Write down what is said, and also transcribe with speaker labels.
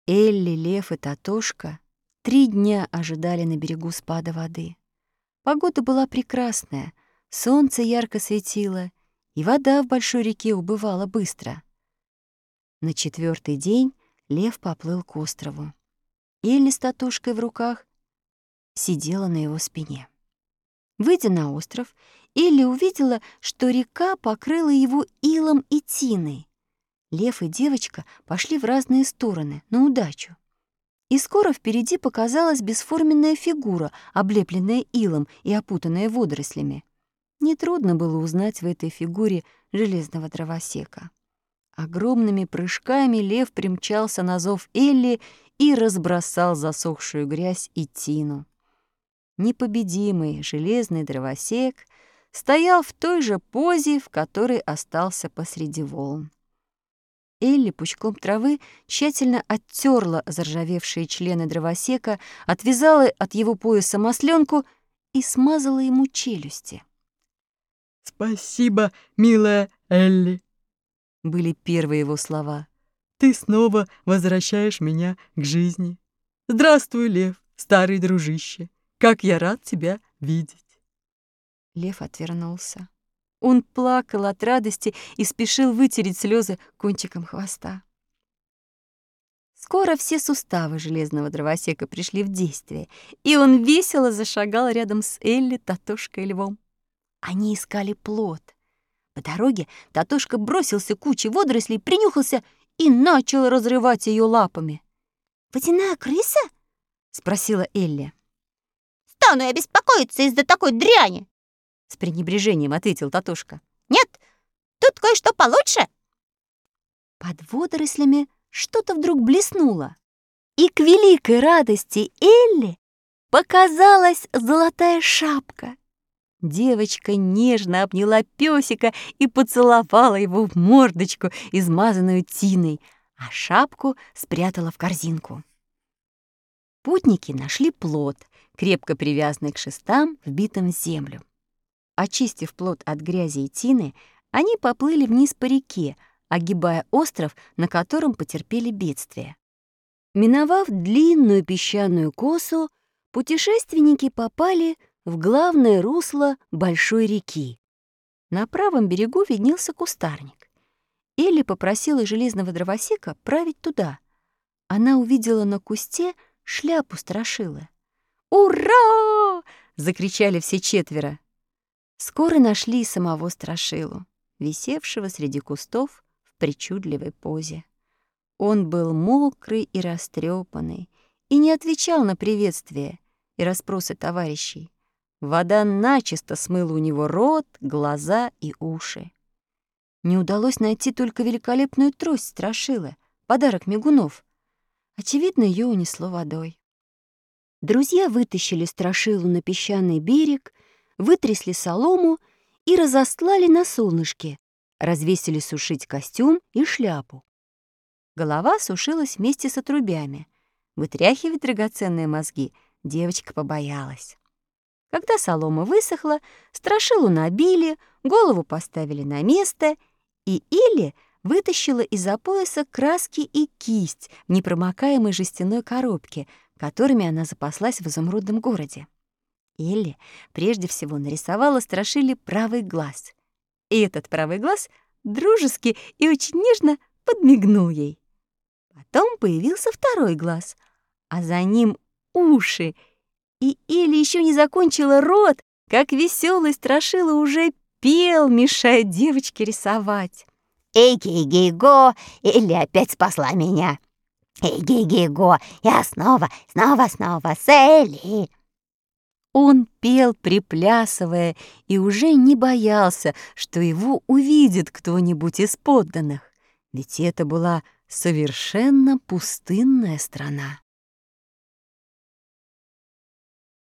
Speaker 1: Элли, Лев и Татошка 3 дня ожидали на берегу спада воды. Погода была прекрасная, солнце ярко светило, и вода в большой реке убывала быстро. На 4-й день Лев поплыл к острову. Элли с Татошкой в руках сидела на его спине. Выйдя на остров, Элли увидела, что река покрыла его илом и тиной. Лев и девочка пошли в разные стороны, на удачу. И скоро впереди показалась бесформенная фигура, облепленная илом и опутанная водорослями. Нетрудно было узнать в этой фигуре железного дровосека. Огромными прыжками лев примчался на зов Элли и разбросал засохшую грязь и тину. Непобедимый железный дровосек стоял в той же позе, в которой остался посреди волн. Элли пучком травы тщательно оттерла заржавевшие члены дровосека, отвязала от его пояса масленку и смазала ему челюсти.
Speaker 2: «Спасибо, милая Элли», — были первые его слова. «Ты снова возвращаешь меня к жизни. Здравствуй, Лев, старый дружище. Как я рад тебя видеть».
Speaker 1: Лев отвернулся. Он плакал от радости и спешил вытереть слезы кончиком хвоста. Скоро все суставы железного дровосека пришли в действие, и он весело зашагал рядом с Элли, Татошкой и Львом. Они искали плод. По дороге Татошка бросился к куче водорослей, принюхался и начал разрывать ее лапами. «Водяная крыса?» — спросила Элли.
Speaker 3: «Стану я беспокоиться из-за такой дряни!»
Speaker 1: — с пренебрежением ответил Татошка.
Speaker 3: «Нет, тут кое-что получше!»
Speaker 1: Под водорослями что-то вдруг блеснуло, и к великой радости Элли показалась золотая шапка. Девочка нежно обняла пёсика и поцеловала его в мордочку, измазанную тиной, а шапку спрятала в корзинку. Путники нашли плод, крепко привязанный к шестам, вбитым в землю. Очистив плод от грязи и тины, они поплыли вниз по реке, огибая остров, на котором потерпели бедствие. Миновав длинную песчаную косу, путешественники попали в главное русло большой реки. На правом берегу виднелся кустарник. Элли попросила железного дровосека править туда. Она увидела на кусте шляпу страшилы. «Ура!» — закричали все четверо. Скоро нашли и самого страшилу, висевшего среди кустов в причудливой позе. Он был мокрый и растрепанный и не отвечал на приветствия и расспросы товарищей. Вода начисто смыла у него рот, глаза и уши. Не удалось найти только великолепную трость страшилы, подарок мигунов. Очевидно, ее унесло водой. Друзья вытащили страшилу на песчаный берег, вытрясли солому и разостлали на солнышке, развесили сушить костюм и шляпу. Голова сушилась вместе с отрубями. Вытряхивать драгоценные мозги девочка побоялась. Когда солома высохла, страшилу набили, голову поставили на место, и Элли вытащила из-за пояса краски и кисть в непромокаемой жестяной коробке, которыми она запаслась в изумрудном городе. Элли прежде всего нарисовала страшиле правый глаз. И этот правый глаз дружески и очень нежно подмигнул ей. Потом появился второй глаз, а за ним уши. И Элли еще не закончила рот, как веселый страшила уже пел, мешая девочке рисовать.
Speaker 3: «Эй-гей-гей-го, Элли опять спасла меня! Эй-гей-гей-го, я снова с Элли!»
Speaker 1: Он пел, приплясывая, и уже не боялся, что его увидит кто-нибудь из подданных, ведь это была совершенно пустынная страна.